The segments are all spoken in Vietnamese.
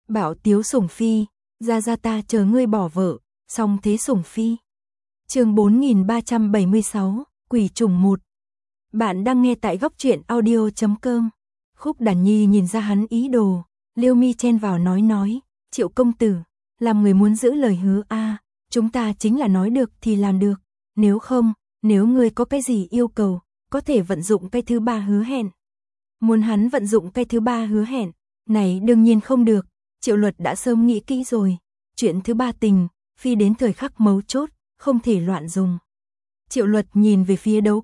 Bảo Tiếu Sủng Phi, ra ta chờ ngươi bỏ vợ, xong thế Sủng Phi. Chương 4376, Quỷ trùng 1. Bạn đang nghe tại góc truyện audio.com. Khúc Đàn Nhi nhìn ra hắn ý đồ, liêu mi chen vào nói, Triệu công tử, làm người muốn giữ lời hứa a, chúng ta chính là nói được thì làm được, nếu không, nếu ngươi có cái gì yêu cầu, có thể vận dụng cái thứ ba hứa hẹn. Muốn hắn vận dụng cái thứ ba hứa hẹn, này đương nhiên không được, Triệu Luật đã sớm nghĩ kỹ rồi, chuyện thứ ba tình, phi đến thời khắc mấu chốt, không thể loạn dùng. Triệu Luật nhìn về phía Đấu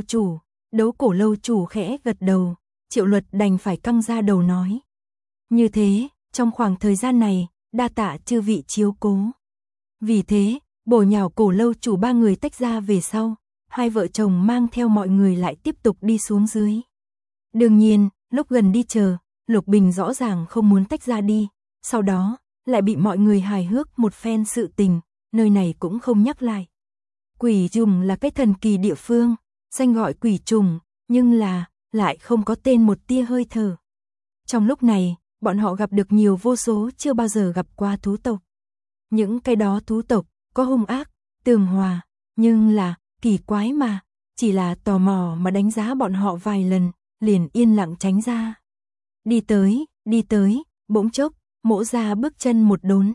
Cổ lâu chủ khẽ gật đầu, Triệu Luật đành phải căng ra đầu nói. Như thế, trong khoảng thời gian này, đa tạ chư vị chiếu cố. Vì thế, bổ nhào Cổ lâu chủ ba người tách ra về sau, hai vợ chồng mang theo mọi người lại tiếp tục đi xuống dưới. Đương nhiên, lúc gần đi chờ, Lục Bình rõ ràng không muốn tách ra đi, sau đó, lại bị mọi người hài hước một phen sự tình, nơi này cũng không nhắc lại. Quỷ trùng là cái thần kỳ địa phương, danh gọi quỷ trùng, nhưng là, lại không có tên một tia hơi thở. Trong lúc này, bọn họ gặp được nhiều vô số chưa bao giờ gặp qua thú tộc. Những cái đó thú tộc, có hung ác, tường hòa, nhưng là, kỳ quái mà, chỉ là tò mò mà đánh giá bọn họ vài lần, liền yên lặng tránh ra. Đi tới, bỗng chốc, Mỗ Gia bước chân một đốn.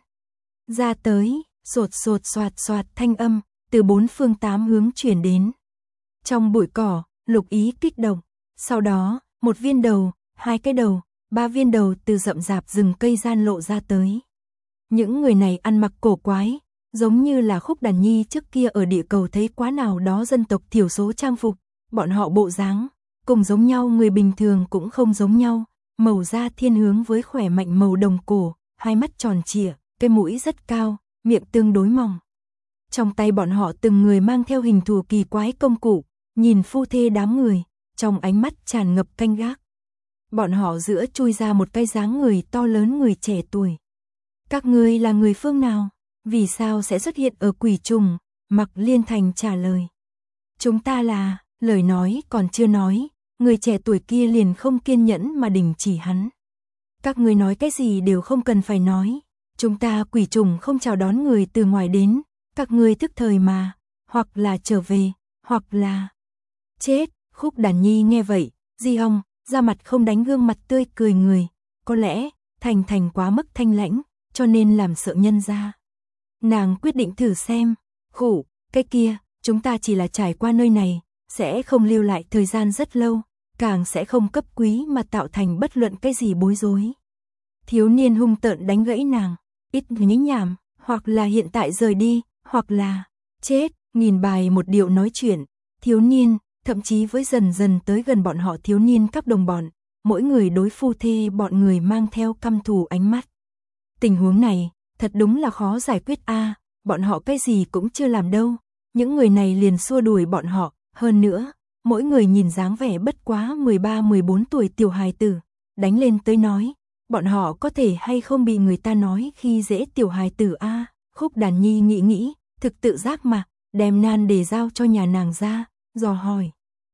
Ra tới, sột soạt thanh âm, từ bốn phương tám hướng chuyển đến. Trong bụi cỏ, Lục Ý kích động, sau đó, một viên đầu, hai cái đầu, ba viên đầu từ rậm rạp rừng cây gian lộ ra tới. Những người này ăn mặc cổ quái, giống như là Khúc Đàn Nhi trước kia ở địa cầu thấy quá nào đó dân tộc thiểu số trang phục, bọn họ bộ dáng, cùng giống nhau người bình thường cũng không giống nhau, màu da thiên hướng với khỏe mạnh màu đồng cổ, hai mắt tròn trịa, cái mũi rất cao, miệng tương đối mỏng. Trong tay bọn họ từng người mang theo hình thù kỳ quái công cụ, nhìn phu thê đám người, trong ánh mắt tràn ngập canh gác. Bọn họ giữa chui ra một cái dáng người to lớn người trẻ tuổi. Các ngươi là người phương nào? Vì sao sẽ xuất hiện ở quỷ trùng? Mạc Liên Thành trả lời. Chúng ta là, lời nói còn chưa nói, người trẻ tuổi kia liền không kiên nhẫn mà đình chỉ hắn. Các ngươi nói cái gì đều không cần phải nói. Chúng ta quỷ trùng không chào đón người từ ngoài đến, các ngươi thức thời mà, hoặc là trở về, hoặc là chết. Khúc Đàn Nhi nghe vậy, di hong, da mặt không đánh gương mặt tươi cười người, có lẽ Thành quá mức thanh lãnh, cho nên làm sợ nhân ra. Nàng quyết định thử xem, khủ, cái kia, chúng ta chỉ là trải qua nơi này, sẽ không lưu lại thời gian rất lâu, càng sẽ không cấp quý mà tạo thành bất luận cái gì bối rối. Thiếu niên hung tợn đánh gãy nàng, ít nhí nhảm, hoặc là hiện tại rời đi, hoặc là chết, nghìn bài một điệu nói chuyện, thiếu niên, thậm chí với dần dần tới gần bọn họ thiếu niên các đồng bọn, mỗi người đối phu thê bọn người mang theo căm thù ánh mắt. Tình huống này, thật đúng là khó giải quyết a, bọn họ cái gì cũng chưa làm đâu, những người này liền xua đuổi bọn họ, hơn nữa, mỗi người nhìn dáng vẻ bất quá 13-14 tuổi tiểu hài tử, đánh lên tới nói, bọn họ có thể hay không bị người ta nói khi dễ tiểu hài tử a. Khúc Đàn Nhi nghĩ, thực tự giác mà, đem nan để giao cho nhà nàng ra, dò hỏi.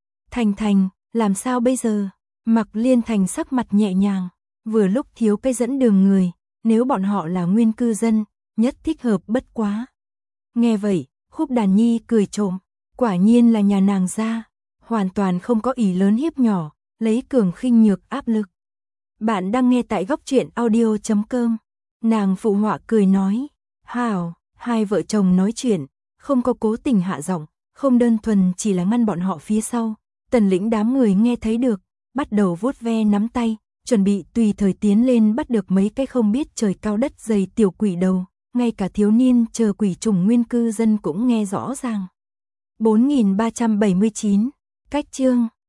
Thành, làm sao bây giờ? Mạc Liên Thành sắc mặt nhẹ nhàng, vừa lúc thiếu cái dẫn đường người, nếu bọn họ là nguyên cư dân, nhất thích hợp bất quá. Nghe vậy, Khúc Đàn Nhi cười trộm, quả nhiên là nhà nàng ra, hoàn toàn không có ý lớn hiếp nhỏ, lấy cường khinh nhược áp lực. Bạn đang nghe tại góc truyện audio.com. Nàng phụ họa cười nói, hảo, hai vợ chồng nói chuyện, không có cố tình hạ giọng, không đơn thuần chỉ là ngăn bọn họ phía sau. Tần Lĩnh đám người nghe thấy được, bắt đầu vuốt ve nắm tay, chuẩn bị tùy thời tiến lên bắt được mấy cái không biết trời cao đất dày tiểu quỷ đầu, ngay cả thiếu niên chờ quỷ trùng nguyên cư dân cũng nghe rõ ràng. 4379, cách chương